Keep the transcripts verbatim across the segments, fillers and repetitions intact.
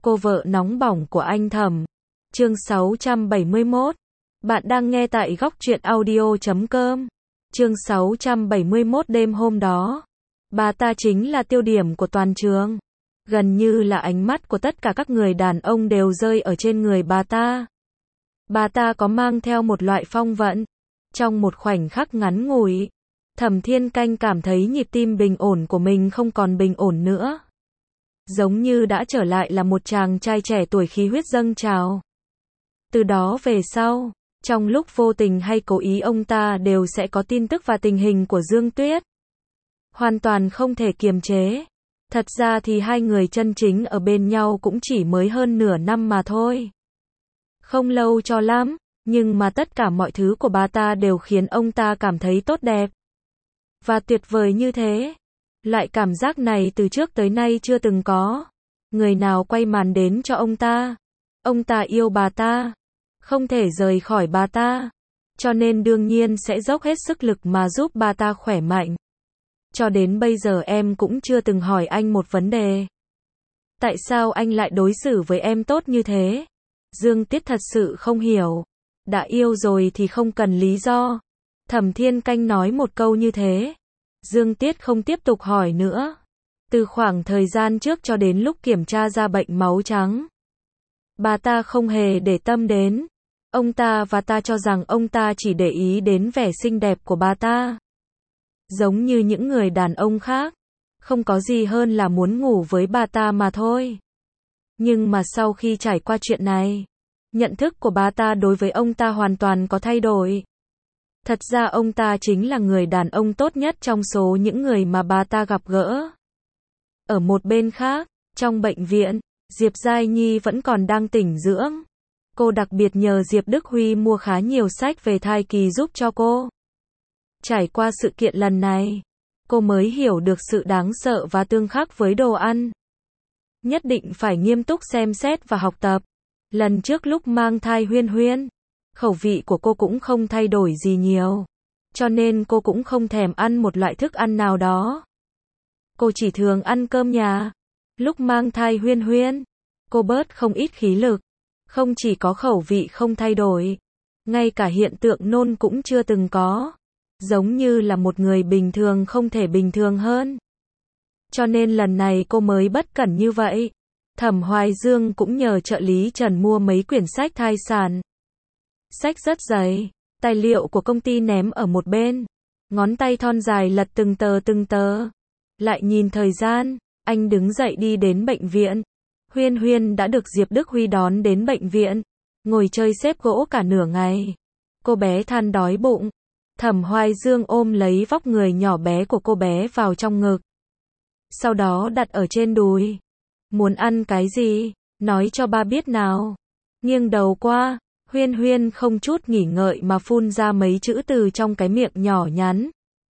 Cô vợ nóng bỏng của anh Thẩm. Chương sáu trăm bảy mươi mốt. Bạn đang nghe tại góc truyện audio chấm com. Chương sáu trăm bảy mươi mốt. Đêm hôm đó, bà ta chính là tiêu điểm của toàn trường. Gần như là ánh mắt của tất cả các người đàn ông đều rơi ở trên người bà ta. Bà ta có mang theo một loại phong vận. Trong một khoảnh khắc ngắn ngủi, Thẩm Thiên Canh cảm thấy nhịp tim bình ổn của mình không còn bình ổn nữa. Giống như đã trở lại là một chàng trai trẻ tuổi khí huyết dâng trào. Từ đó về sau, trong lúc vô tình hay cố ý ông ta đều sẽ có tin tức và tình hình của Dương Tuyết. Hoàn toàn không thể kiềm chế. Thật ra thì hai người chân chính ở bên nhau cũng chỉ mới hơn nửa năm mà thôi. Không lâu cho lắm, nhưng mà tất cả mọi thứ của bà ta đều khiến ông ta cảm thấy tốt đẹp và tuyệt vời như thế. Loại cảm giác này từ trước tới nay chưa từng có. Người nào quay màn đến cho ông ta. Ông ta yêu bà ta, không thể rời khỏi bà ta, cho nên đương nhiên sẽ dốc hết sức lực mà giúp bà ta khỏe mạnh. Cho đến bây giờ em cũng chưa từng hỏi anh một vấn đề. Tại sao anh lại đối xử với em tốt như thế? Dương Tiết thật sự không hiểu. Đã yêu rồi thì không cần lý do. Thẩm Thiên Canh nói một câu như thế. Dương Tiết không tiếp tục hỏi nữa. Từ khoảng thời gian trước cho đến lúc kiểm tra ra bệnh máu trắng, bà ta không hề để tâm đến. Ông ta và ta cho rằng ông ta chỉ để ý đến vẻ xinh đẹp của bà ta. Giống như những người đàn ông khác, không có gì hơn là muốn ngủ với bà ta mà thôi. Nhưng mà sau khi trải qua chuyện này, nhận thức của bà ta đối với ông ta hoàn toàn có thay đổi. Thật ra ông ta chính là người đàn ông tốt nhất trong số những người mà bà ta gặp gỡ. Ở một bên khác, trong bệnh viện, Diệp Giai Nhi vẫn còn đang tỉnh dưỡng. Cô đặc biệt nhờ Diệp Đức Huy mua khá nhiều sách về thai kỳ giúp cho cô. Trải qua sự kiện lần này, cô mới hiểu được sự đáng sợ và tương khắc với đồ ăn. Nhất định phải nghiêm túc xem xét và học tập. Lần trước lúc mang thai Huyên Huyên, khẩu vị của cô cũng không thay đổi gì nhiều. Cho nên cô cũng không thèm ăn một loại thức ăn nào đó. Cô chỉ thường ăn cơm nhà. Lúc mang thai Huyên Huyên, cô bớt không ít khí lực. Không chỉ có khẩu vị không thay đổi, ngay cả hiện tượng nôn cũng chưa từng có. Giống như là một người bình thường không thể bình thường hơn. Cho nên lần này cô mới bất cẩn như vậy. Thẩm Hoài Dương cũng nhờ trợ lý Trần mua mấy quyển sách thai sản. Sách rất dày, tài liệu của công ty ném ở một bên. Ngón tay thon dài lật từng tờ từng tờ. Lại nhìn thời gian, anh đứng dậy đi đến bệnh viện. Huyên Huyên đã được Diệp Đức Huy đón đến bệnh viện. Ngồi chơi xếp gỗ cả nửa ngày. Cô bé than đói bụng. Thẩm Hoài Dương ôm lấy vóc người nhỏ bé của cô bé vào trong ngực. Sau đó đặt ở trên đùi. Muốn ăn cái gì? Nói cho ba biết nào. Nghiêng đầu qua, Huyên Huyên không chút nghỉ ngợi mà phun ra mấy chữ từ trong cái miệng nhỏ nhắn.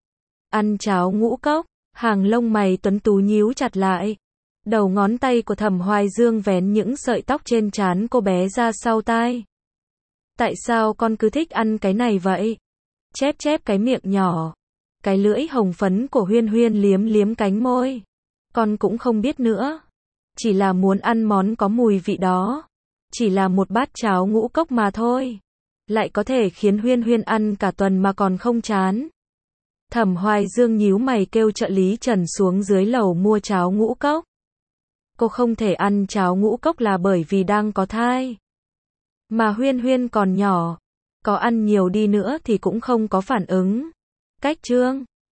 Ăn cháo ngũ cốc. Hàng lông mày tuấn tú nhíu chặt lại. Đầu ngón tay của Thẩm Hoài Dương vén những sợi tóc trên trán cô bé ra sau tai. Tại sao con cứ thích ăn cái này vậy? Chép chép cái miệng nhỏ. Cái lưỡi hồng phấn của Huyên Huyên liếm liếm cánh môi. Con cũng không biết nữa. Chỉ là muốn ăn món có mùi vị đó. Chỉ là một bát cháo ngũ cốc mà thôi. Lại có thể khiến Huyên Huyên ăn cả tuần mà còn không chán. Thẩm Hoài Dương nhíu mày kêu trợ lý Trần xuống dưới lầu mua cháo ngũ cốc. Cô không thể ăn cháo ngũ cốc là bởi vì đang có thai. Mà Huyên Huyên còn nhỏ. Có ăn nhiều đi nữa thì cũng không có phản ứng. Cách chương